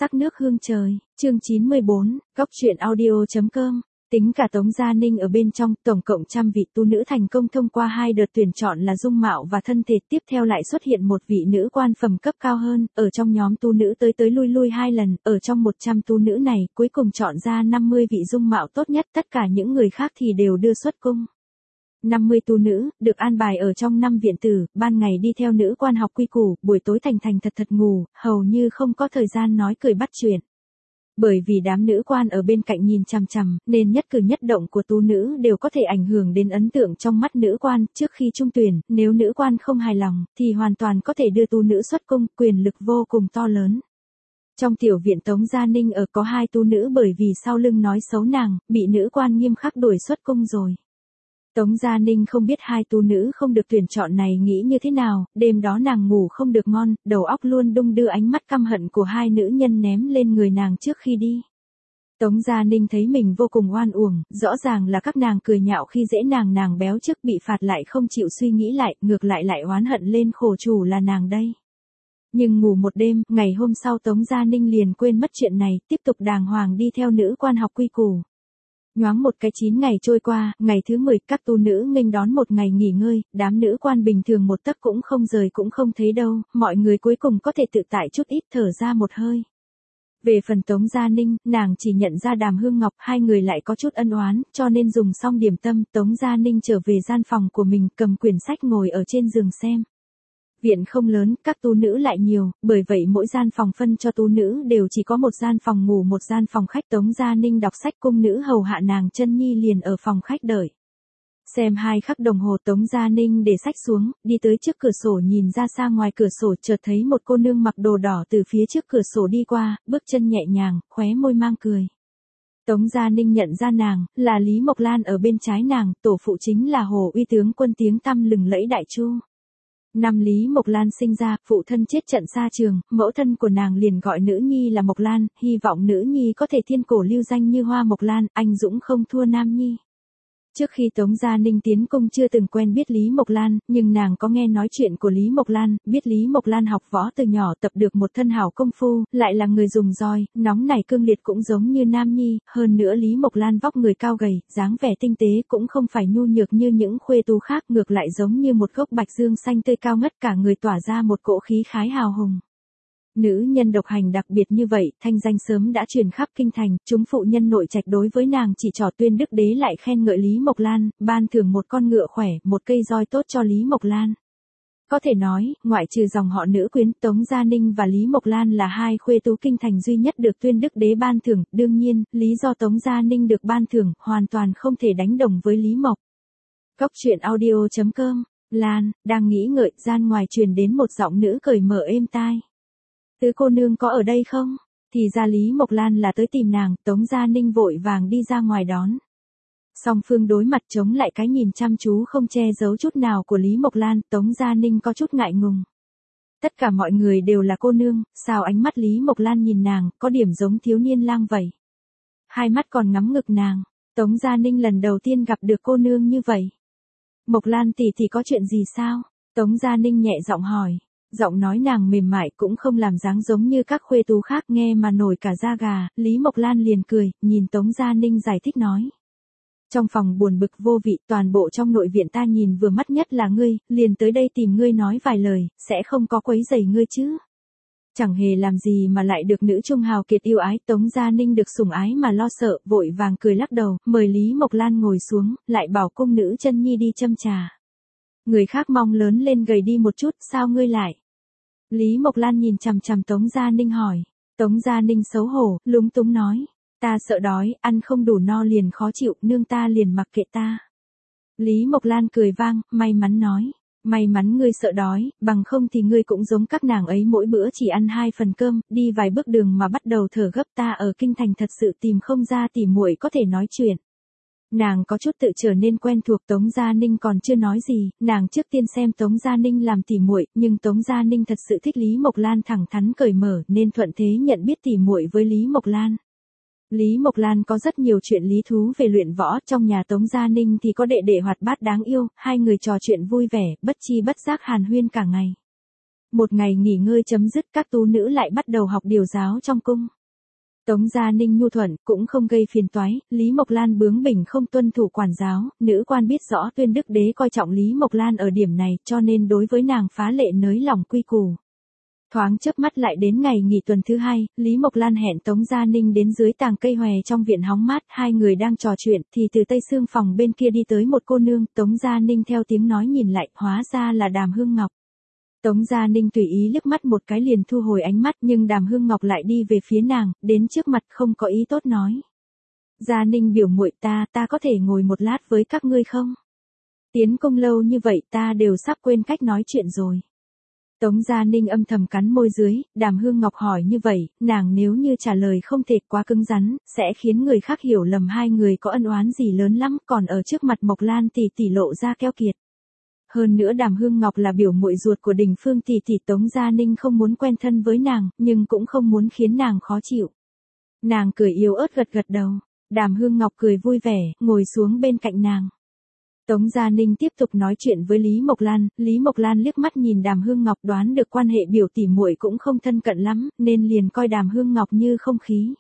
Sắc nước hương trời, chương 94, góc truyện audio.com. Tính cả Tống Gia Ninh ở bên trong, tổng cộng trăm vị tu nữ thành công thông qua 2 đợt tuyển chọn là dung mạo và thân thể. Tiếp theo lại xuất hiện một vị nữ quan phẩm cấp cao hơn, ở trong nhóm tu nữ tới lui 2 lần, ở trong 100 tu nữ này, cuối cùng chọn ra 50 vị dung mạo tốt nhất, tất cả những người khác thì đều đưa xuất cung. 50 tu nữ, được an bài ở trong 5 viện tử, ban ngày đi theo nữ quan học quy củ, buổi tối thành thật ngủ, hầu như không có thời gian nói cười bắt chuyện. Bởi vì đám nữ quan ở bên cạnh nhìn chằm chằm, nên nhất cử nhất động của tu nữ đều có thể ảnh hưởng đến ấn tượng trong mắt nữ quan. Trước khi trung tuyển, nếu nữ quan không hài lòng, thì hoàn toàn có thể đưa tu nữ xuất cung, quyền lực vô cùng to lớn. Trong tiểu viện Tống Gia Ninh ở có 2 tu nữ bởi vì sau lưng nói xấu nàng, bị nữ quan nghiêm khắc đuổi xuất cung rồi. Tống Gia Ninh không biết 2 tu nữ không được tuyển chọn này nghĩ như thế nào, đêm đó nàng ngủ không được ngon, đầu óc luôn đung đưa, ánh mắt căm hận của 2 nữ nhân ném lên người nàng trước khi đi. Tống Gia Ninh thấy mình vô cùng oan uổng, rõ ràng là các nàng cười nhạo khi dễ nàng béo trước bị phạt lại không chịu suy nghĩ lại, ngược lại oán hận lên khổ chủ là nàng đây. Nhưng ngủ một đêm, ngày hôm sau Tống Gia Ninh liền quên mất chuyện này, tiếp tục đàng hoàng đi theo nữ quan học quy củ. Nhoáng một cái 9 ngày trôi qua, ngày thứ 10 các tu nữ nghênh đón một ngày nghỉ ngơi, đám nữ quan bình thường một tấc cũng không rời cũng không thấy đâu, mọi người cuối cùng có thể tự tại chút ít thở ra một hơi. Về phần Tống Gia Ninh, nàng chỉ nhận ra Đàm Hương Ngọc, 2 người lại có chút ân oán, cho nên dùng xong điểm tâm, Tống Gia Ninh trở về gian phòng của mình, cầm quyển sách ngồi ở trên giường xem. Viện không lớn, các tu nữ lại nhiều, bởi vậy mỗi gian phòng phân cho tu nữ đều chỉ có một gian phòng ngủ, một gian phòng khách. Tống Gia Ninh đọc sách, cung nữ hầu hạ nàng chân nhi liền ở phòng khách đợi. Xem 2 khắc đồng hồ, Tống Gia Ninh để sách xuống, đi tới trước cửa sổ nhìn ra xa ngoài cửa sổ, chợt thấy một cô nương mặc đồ đỏ từ phía trước cửa sổ đi qua, bước chân nhẹ nhàng, khóe môi mang cười. Tống Gia Ninh nhận ra nàng, là Lý Mộc Lan ở bên trái nàng, tổ phụ chính là Hồ Uy tướng quân tiếng tăm lừng lẫy Đại Chu. Năm Lý Mộc Lan sinh ra, phụ thân chết trận xa trường, mẫu thân của nàng liền gọi nữ nhi là Mộc Lan, hy vọng nữ nhi có thể thiên cổ lưu danh như Hoa Mộc Lan, anh dũng không thua nam nhi. Trước khi Tống Gia Ninh tiến cung chưa từng quen biết Lý Mộc Lan, nhưng nàng có nghe nói chuyện của Lý Mộc Lan, biết Lý Mộc Lan học võ từ nhỏ, tập được một thân hảo công phu, lại là người dùng roi, nóng nảy cương liệt cũng giống như nam nhi, hơn nữa Lý Mộc Lan vóc người cao gầy, dáng vẻ tinh tế cũng không phải nhu nhược như những khuê tú khác, ngược lại giống như một gốc bạch dương xanh tươi cao ngất, cả người tỏa ra một cỗ khí khái hào hùng. Nữ nhân độc hành đặc biệt như vậy, thanh danh sớm đã truyền khắp kinh thành, chúng phụ nhân nội trạch đối với nàng chỉ trỏ tuyên đức đế lại khen ngợi Lý Mộc Lan, ban thưởng một con ngựa khỏe, một cây roi tốt cho Lý Mộc Lan. Có thể nói, ngoại trừ dòng họ nữ quyến, Tống Gia Ninh và Lý Mộc Lan là 2 khuê tú kinh thành duy nhất được tuyên đức đế ban thưởng, đương nhiên, lý do Tống Gia Ninh được ban thưởng, hoàn toàn không thể đánh đồng với Lý Mộc. Góc truyện audio.com, Lan, đang nghĩ ngợi, gian ngoài truyền đến một giọng nữ cởi mở êm tai. Tứ cô nương có ở đây không? Thì ra Lý Mộc Lan là tới tìm nàng, Tống Gia Ninh vội vàng đi ra ngoài đón. Song phương đối mặt chống lại cái nhìn chăm chú không che giấu chút nào của Lý Mộc Lan, Tống Gia Ninh có chút ngại ngùng. Tất cả mọi người đều là cô nương, sao ánh mắt Lý Mộc Lan nhìn nàng, có điểm giống thiếu niên lang vậy. 2 mắt còn ngắm ngực nàng, Tống Gia Ninh lần đầu tiên gặp được cô nương như vậy. Mộc Lan tỷ tỷ có chuyện gì sao? Tống Gia Ninh nhẹ giọng hỏi. Giọng nói nàng mềm mại cũng không làm dáng giống như các khuê tú khác, nghe mà nổi cả da gà. Lý Mộc Lan liền cười, nhìn Tống Gia Ninh giải thích nói. Trong phòng buồn bực vô vị, toàn bộ trong nội viện ta nhìn vừa mắt nhất là ngươi, liền tới đây tìm ngươi nói vài lời, sẽ không có quấy rầy ngươi chứ. Chẳng hề làm gì mà lại được nữ trung hào kiệt yêu ái. Tống Gia Ninh được sủng ái mà lo sợ, vội vàng cười lắc đầu, mời Lý Mộc Lan ngồi xuống, lại bảo cung nữ chân nhi đi châm trà. Người khác mong lớn lên gầy đi một chút, sao ngươi lại? Lý Mộc Lan nhìn chằm chằm Tống Gia Ninh hỏi. Tống Gia Ninh xấu hổ, lúng túng nói. Ta sợ đói, ăn không đủ no liền khó chịu, nương ta liền mặc kệ ta. Lý Mộc Lan cười vang, may mắn nói. May mắn ngươi sợ đói, bằng không thì ngươi cũng giống các nàng ấy mỗi bữa chỉ ăn 2 phần cơm, đi vài bước đường mà bắt đầu thở gấp. Ta ở kinh thành thật sự tìm không ra tỉ muội có thể nói chuyện. Nàng có chút tự trở nên quen thuộc. Tống Gia Ninh còn chưa nói gì, nàng trước tiên xem Tống Gia Ninh làm tỉ muội, nhưng Tống Gia Ninh thật sự thích Lý Mộc Lan thẳng thắn cởi mở, nên thuận thế nhận biết tỉ muội với Lý Mộc Lan. Lý Mộc Lan có rất nhiều chuyện lý thú về luyện võ, trong nhà Tống Gia Ninh thì có đệ đệ hoạt bát đáng yêu, 2 người trò chuyện vui vẻ, bất chi bất giác hàn huyên cả ngày. Một ngày nghỉ ngơi chấm dứt, các tú nữ lại bắt đầu học điều giáo trong cung. Tống Gia Ninh nhu thuận, cũng không gây phiền toái, Lý Mộc Lan bướng bỉnh không tuân thủ quản giáo, nữ quan biết rõ Tuyên Đức Đế coi trọng Lý Mộc Lan ở điểm này, cho nên đối với nàng phá lệ nới lỏng quy củ. Thoáng chớp mắt lại đến ngày nghỉ tuần thứ hai, Lý Mộc Lan hẹn Tống Gia Ninh đến dưới tàng cây hòe trong viện hóng mát, hai người đang trò chuyện, thì từ tây xương phòng bên kia đi tới một cô nương, Tống Gia Ninh theo tiếng nói nhìn lại, hóa ra là Đàm Hương Ngọc. Tống Gia Ninh tùy ý liếc mắt một cái liền thu hồi ánh mắt, nhưng Đàm Hương Ngọc lại đi về phía nàng, đến trước mặt không có ý tốt nói. Gia Ninh biểu muội, ta có thể ngồi một lát với các ngươi không? Tiến công lâu như vậy ta đều sắp quên cách nói chuyện rồi. Tống Gia Ninh âm thầm cắn môi dưới, Đàm Hương Ngọc hỏi như vậy, nàng nếu như trả lời không thể quá cứng rắn, sẽ khiến người khác hiểu lầm hai người có ân oán gì lớn lắm, còn ở trước mặt Mộc Lan tỷ tỷ lộ ra keo kiệt. Hơn nữa Đàm Hương Ngọc là biểu muội ruột của Đình Phương tỷ tỷ, Tống Gia Ninh không muốn quen thân với nàng, nhưng cũng không muốn khiến nàng khó chịu. Nàng cười yếu ớt gật gật đầu, Đàm Hương Ngọc cười vui vẻ, ngồi xuống bên cạnh nàng. Tống Gia Ninh tiếp tục nói chuyện với Lý Mộc Lan liếc mắt nhìn Đàm Hương Ngọc, đoán được quan hệ biểu tỷ muội cũng không thân cận lắm, nên liền coi Đàm Hương Ngọc như không khí.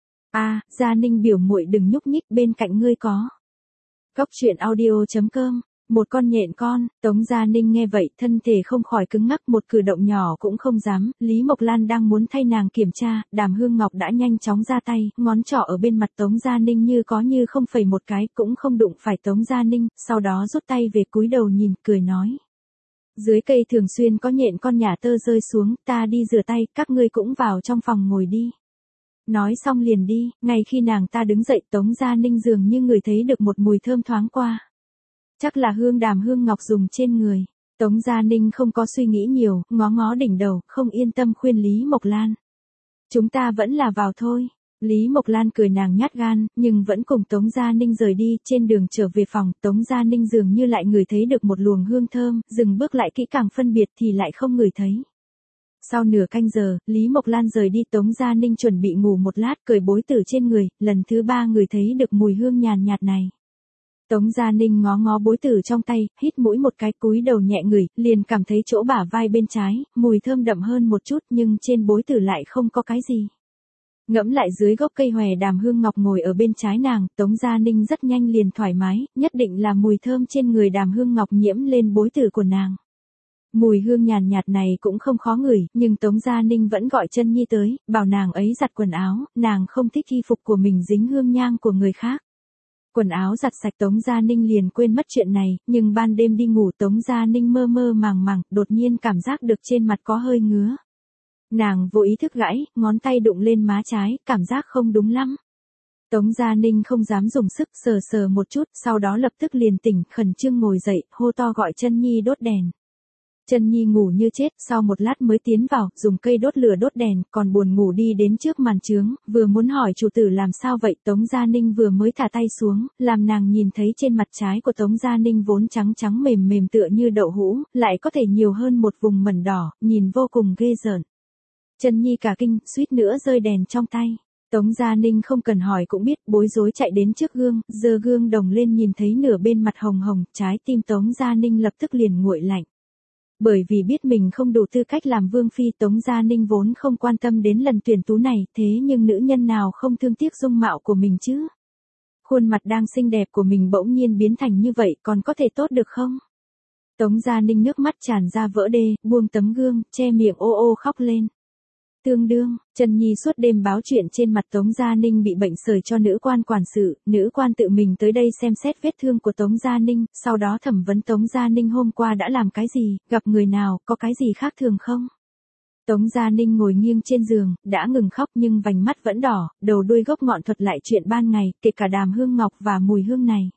Gia Ninh biểu muội đừng nhúc nhích, bên cạnh ngươi có. Cóc truyện audio.com, một con nhện con. Tống Gia Ninh nghe vậy, thân thể không khỏi cứng ngắc, một cử động nhỏ cũng không dám. Lý Mộc Lan đang muốn thay nàng kiểm tra, Đàm Hương Ngọc đã nhanh chóng ra tay, ngón trỏ ở bên mặt Tống Gia Ninh như có như không phẩy một cái, cũng không đụng phải Tống Gia Ninh, sau đó rút tay về cúi đầu nhìn, cười nói. Dưới cây thường xuyên có nhện con nhả tơ rơi xuống, ta đi rửa tay, các ngươi cũng vào trong phòng ngồi đi. Nói xong liền đi, ngay khi nàng ta đứng dậy, Tống Gia Ninh dường như ngửi thấy được một mùi thơm thoáng qua. Chắc là hương Đàm Hương Ngọc dùng trên người. Tống Gia Ninh không có suy nghĩ nhiều, ngó ngó đỉnh đầu, không yên tâm khuyên Lý Mộc Lan. Chúng ta vẫn là vào thôi. Lý Mộc Lan cười nàng nhát gan, nhưng vẫn cùng Tống Gia Ninh rời đi. Trên đường trở về phòng, Tống Gia Ninh dường như lại ngửi thấy được một luồng hương thơm, dừng bước lại kỹ càng phân biệt thì lại không ngửi thấy. Sau nửa canh giờ, Lý Mộc Lan rời đi, Tống Gia Ninh chuẩn bị ngủ một lát, cởi bối tử trên người, lần thứ ba ngửi thấy được mùi hương nhàn nhạt này. Tống Gia Ninh ngó ngó bối tử trong tay, hít mũi một cái, cúi đầu nhẹ ngửi, liền cảm thấy chỗ bả vai bên trái, mùi thơm đậm hơn một chút, nhưng trên bối tử lại không có cái gì. Ngẫm lại dưới gốc cây hòe Đàm Hương Ngọc ngồi ở bên trái nàng, Tống Gia Ninh rất nhanh liền thoải mái, nhất định là mùi thơm trên người Đàm Hương Ngọc nhiễm lên bối tử của nàng. Mùi hương nhàn nhạt này cũng không khó ngửi, nhưng Tống Gia Ninh vẫn gọi Chân Nhi tới, bảo nàng ấy giặt quần áo, nàng không thích y phục của mình dính hương nhang của người khác. Quần áo giặt sạch, Tống Gia Ninh liền quên mất chuyện này, nhưng ban đêm đi ngủ Tống Gia Ninh mơ mơ màng màng, đột nhiên cảm giác được trên mặt có hơi ngứa. Nàng vô ý thức gãi, ngón tay đụng lên má trái, cảm giác không đúng lắm. Tống Gia Ninh không dám dùng sức, sờ sờ một chút, sau đó lập tức liền tỉnh, khẩn trương ngồi dậy, hô to gọi Chân Nhi đốt đèn. Chân Nhi ngủ như chết, sau một lát mới tiến vào, dùng cây đốt lửa đốt đèn, còn buồn ngủ đi đến trước màn chướng, vừa muốn hỏi chủ tử làm sao vậy, Tống Gia Ninh vừa mới thả tay xuống, làm nàng nhìn thấy trên mặt trái của Tống Gia Ninh vốn trắng trắng mềm mềm tựa như đậu hũ, lại có thể nhiều hơn một vùng mẩn đỏ, nhìn vô cùng ghê rợn. Chân Nhi cả kinh, suýt nữa rơi đèn trong tay. Tống Gia Ninh không cần hỏi cũng biết, bối rối chạy đến trước gương, giơ gương đồng lên nhìn thấy nửa bên mặt hồng hồng, trái tim Tống Gia Ninh lập tức liền nguội lạnh. Bởi vì biết mình không đủ tư cách làm vương phi, Tống Gia Ninh vốn không quan tâm đến lần tuyển tú này, thế nhưng nữ nhân nào không thương tiếc dung mạo của mình chứ? Khuôn mặt đang xinh đẹp của mình bỗng nhiên biến thành như vậy, còn có thể tốt được không? Tống Gia Ninh nước mắt tràn ra vỡ đê, buông tấm gương, che miệng ô ô khóc lên. Tương đương, Chân Nhi suốt đêm báo chuyện trên mặt Tống Gia Ninh bị bệnh sởi cho nữ quan quản sự, nữ quan tự mình tới đây xem xét vết thương của Tống Gia Ninh, sau đó thẩm vấn Tống Gia Ninh hôm qua đã làm cái gì, gặp người nào, có cái gì khác thường không? Tống Gia Ninh ngồi nghiêng trên giường, đã ngừng khóc nhưng vành mắt vẫn đỏ, đầu đuôi gốc ngọn thuật lại chuyện ban ngày, kể cả Đàm Hương Ngọc và mùi hương này.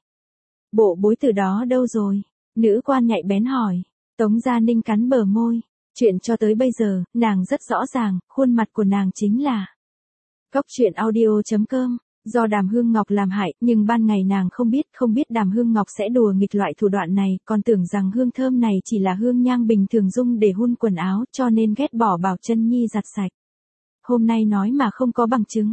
Bộ bối từ đó đâu rồi? Nữ quan nhạy bén hỏi. Tống Gia Ninh cắn bờ môi. Chuyện cho tới bây giờ, nàng rất rõ ràng, khuôn mặt của nàng chính là Cóc truyện audio.com, do Đàm Hương Ngọc làm hại, nhưng ban ngày nàng không biết Đàm Hương Ngọc sẽ đùa nghịch loại thủ đoạn này, còn tưởng rằng hương thơm này chỉ là hương nhang bình thường dùng để hun quần áo, cho nên ghét bỏ bảo Chân Nhi giặt sạch. Hôm nay nói mà không có bằng chứng.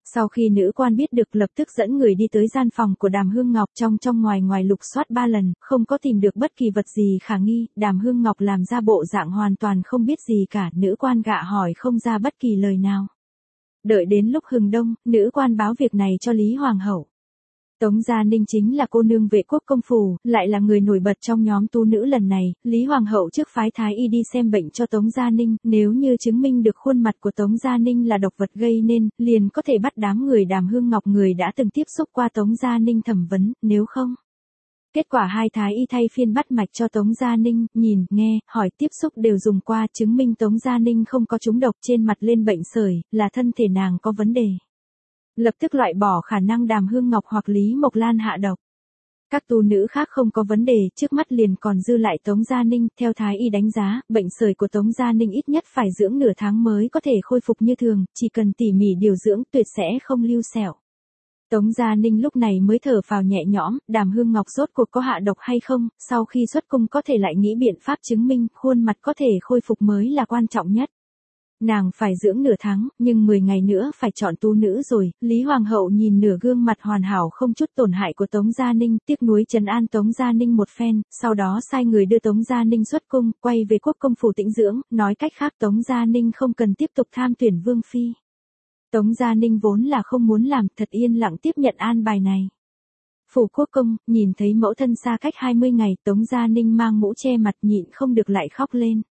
Sau khi nữ quan biết được lập tức dẫn người đi tới gian phòng của Đàm Hương Ngọc, trong ngoài ngoài lục soát 3 lần, không có tìm được bất kỳ vật gì khả nghi, Đàm Hương Ngọc làm ra bộ dạng hoàn toàn không biết gì cả, nữ quan gạ hỏi không ra bất kỳ lời nào. Đợi đến lúc hừng đông, nữ quan báo việc này cho Lý Hoàng hậu. Tống Gia Ninh chính là cô nương vệ quốc công phủ, lại là người nổi bật trong nhóm tu nữ lần này, Lý Hoàng hậu trước phái thái y đi xem bệnh cho Tống Gia Ninh, nếu như chứng minh được khuôn mặt của Tống Gia Ninh là độc vật gây nên, liền có thể bắt đám người Đàm Hương Ngọc người đã từng tiếp xúc qua Tống Gia Ninh thẩm vấn, nếu không. Kết quả hai thái y thay phiên bắt mạch cho Tống Gia Ninh, nhìn, nghe, hỏi tiếp xúc đều dùng qua chứng minh Tống Gia Ninh không có trúng độc trên mặt lên bệnh sởi, là thân thể nàng có vấn đề. Lập tức loại bỏ khả năng Đàm Hương Ngọc hoặc Lý Mộc Lan hạ độc. Các tu nữ khác không có vấn đề, trước mắt liền còn dư lại Tống Gia Ninh, theo thái y đánh giá, bệnh sởi của Tống Gia Ninh ít nhất phải dưỡng nửa tháng mới có thể khôi phục như thường, chỉ cần tỉ mỉ điều dưỡng tuyệt sẽ không lưu sẹo. Tống Gia Ninh lúc này mới thở phào nhẹ nhõm, Đàm Hương Ngọc rốt cuộc có hạ độc hay không, sau khi xuất cung có thể lại nghĩ biện pháp chứng minh, khuôn mặt có thể khôi phục mới là quan trọng nhất. Nàng phải dưỡng nửa tháng, nhưng 10 ngày nữa phải chọn tu nữ rồi, Lý Hoàng hậu nhìn nửa gương mặt hoàn hảo không chút tổn hại của Tống Gia Ninh, tiếc nuối trấn an Tống Gia Ninh một phen, sau đó sai người đưa Tống Gia Ninh xuất cung, quay về quốc công phủ tĩnh dưỡng, nói cách khác Tống Gia Ninh không cần tiếp tục tham tuyển vương phi. Tống Gia Ninh vốn là không muốn làm, thật yên lặng tiếp nhận an bài này. Phủ quốc công, nhìn thấy mẫu thân xa cách 20 ngày, Tống Gia Ninh mang mũ che mặt nhịn không được lại khóc lên.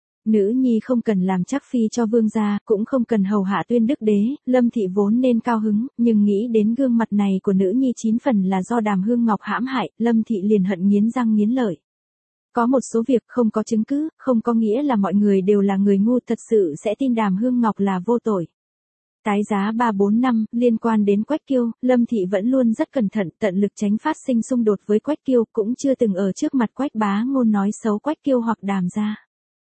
Nữ nhi không cần làm chắc phi cho vương gia, cũng không cần hầu hạ Tuyên Đức Đế, Lâm thị vốn nên cao hứng, nhưng nghĩ đến gương mặt này của nữ nhi 9 phần là do Đàm Hương Ngọc hãm hại, Lâm thị liền hận nghiến răng nghiến lợi. Có một số việc không có chứng cứ, không có nghĩa là mọi người đều là người ngu, thật sự sẽ tin Đàm Hương Ngọc là vô tội. Tái giá 3-4 năm, liên quan đến Quách Kiêu, Lâm thị vẫn luôn rất cẩn thận, tận lực tránh phát sinh xung đột với Quách Kiêu, cũng chưa từng ở trước mặt Quách Bá Ngôn nói xấu Quách Kiêu hoặc Đàm gia.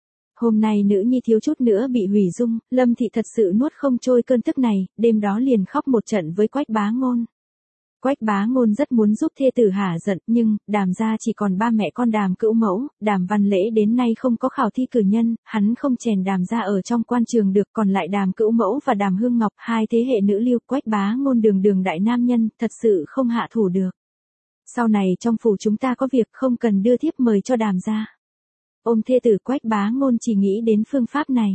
Hôm nay nữ nhi thiếu chút nữa bị hủy dung, Lâm thị thật sự nuốt không trôi cơn tức này, đêm đó liền khóc một trận với Quách Bá Ngôn. Quách Bá Ngôn rất muốn giúp thê tử hả giận, nhưng Đàm gia chỉ còn ba mẹ con Đàm Cữu Mẫu, Đàm Văn Lễ đến nay không có khảo thi cử nhân, hắn không chèn Đàm gia ở trong quan trường được, còn lại Đàm Cữu Mẫu và Đàm Hương Ngọc, hai thế hệ nữ lưu, Quách Bá Ngôn đường đại nam nhân, thật sự không hạ thủ được. Sau này trong phủ chúng ta có việc không cần đưa thiếp mời cho Đàm gia. Ôm thê tử Quách Bá Ngôn chỉ nghĩ đến phương pháp này.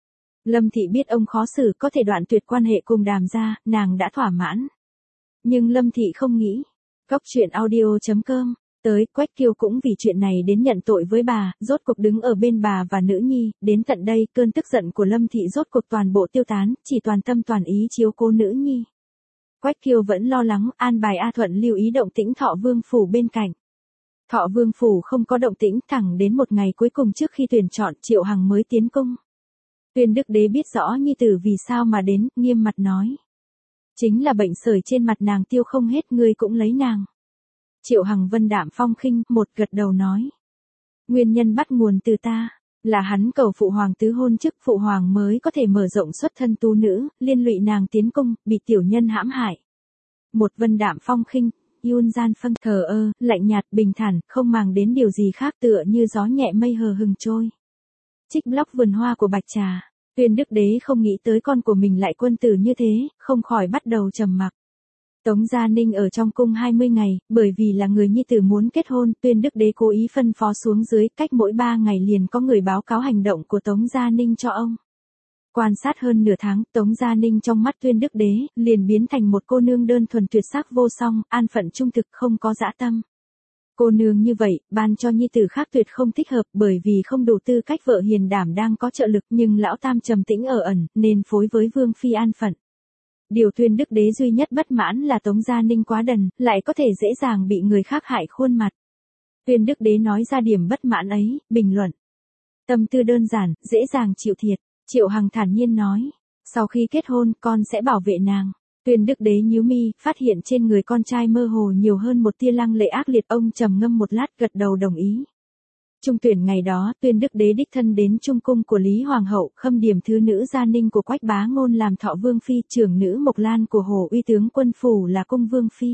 Lâm thị biết ông khó xử có thể đoạn tuyệt quan hệ cùng Đàm gia, nàng đã thỏa mãn. Nhưng Lâm thị không nghĩ. Góc truyện audio.com, tới Quách Kiêu cũng vì chuyện này đến nhận tội với bà, rốt cuộc đứng ở bên bà và nữ nhi, đến tận đây cơn tức giận của Lâm thị rốt cuộc toàn bộ tiêu tán, chỉ toàn tâm toàn ý chiếu cố nữ nhi. Quách Kiêu vẫn lo lắng, an bài A Thuận lưu ý động tĩnh Thọ Vương phủ bên cạnh. Thọ Vương phủ không có động tĩnh, thẳng đến một ngày cuối cùng trước khi tuyển chọn, Triệu Hằng mới tiến cung. Tuyên Đức Đế biết rõ nhi tử vì sao mà đến, nghiêm mặt nói. Chính là bệnh sởi trên mặt nàng tiêu không hết, ngươi cũng lấy nàng. Triệu Hằng vân đạm phong khinh, một gật đầu nói. Nguyên nhân bắt nguồn từ ta, là hắn cầu phụ hoàng tứ hôn chức, phụ hoàng mới có thể mở rộng xuất thân tu nữ, liên lụy nàng tiến cung, bị tiểu nhân hãm hại. Một vân đạm phong khinh. Yun gian phân thờ ơ, lạnh nhạt, bình thản, không màng đến điều gì khác, tựa như gió nhẹ mây hờ hừng trôi. Trích blog vườn hoa của Bạch Trà. Tuyên Đức Đế không nghĩ tới con của mình lại quân tử như thế, không khỏi bắt đầu trầm mặc. Tống Gia Ninh ở trong cung 20 ngày, bởi vì là người nhi tử muốn kết hôn, Tuyên Đức Đế cố ý phân phó xuống dưới, cách mỗi 3 ngày liền có người báo cáo hành động của Tống Gia Ninh cho ông. Quan sát hơn nửa tháng, Tống Gia Ninh trong mắt Tuyên Đức Đế, liền biến thành một cô nương đơn thuần tuyệt sắc vô song, an phận trung thực, không có dã tâm. Cô nương như vậy, ban cho nhi tử khác tuyệt không thích hợp, bởi vì không đủ tư cách vợ hiền đảm đang có trợ lực, nhưng lão tam trầm tĩnh ở ẩn, nên phối với Vương phi an phận. Điều Tuyên Đức Đế duy nhất bất mãn là Tống Gia Ninh quá đần, lại có thể dễ dàng bị người khác hại khuôn mặt. Tuyên Đức Đế nói ra điểm bất mãn ấy, bình luận. Tâm tư đơn giản, dễ dàng chịu thiệt. Triệu Hằng thản nhiên nói, sau khi kết hôn con sẽ bảo vệ nàng. Tuyên Đức Đế nhíu mi, phát hiện trên người con trai mơ hồ nhiều hơn một tia lăng lệ ác liệt, ông trầm ngâm một lát gật đầu đồng ý. Trung tuyển ngày đó, Tuyên Đức Đế đích thân đến trung cung của Lý Hoàng hậu, khâm điểm thứ nữ Gia Ninh của Quách Bá Ngôn làm Thọ Vương phi, trưởng nữ Mộc Lan của Hồ Uy tướng quân phủ là cung vương phi.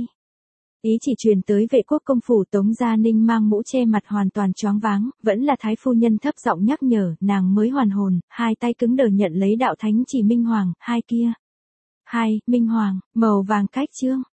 Ý chỉ truyền tới vệ quốc công phủ, Tống Gia Ninh mang mũ che mặt hoàn toàn choáng váng, vẫn là thái phu nhân thấp giọng nhắc nhở, nàng mới hoàn hồn, hai tay cứng đờ nhận lấy đạo thánh chỉ minh hoàng, hai kia. 2. Minh Hoàng, màu vàng cách chương.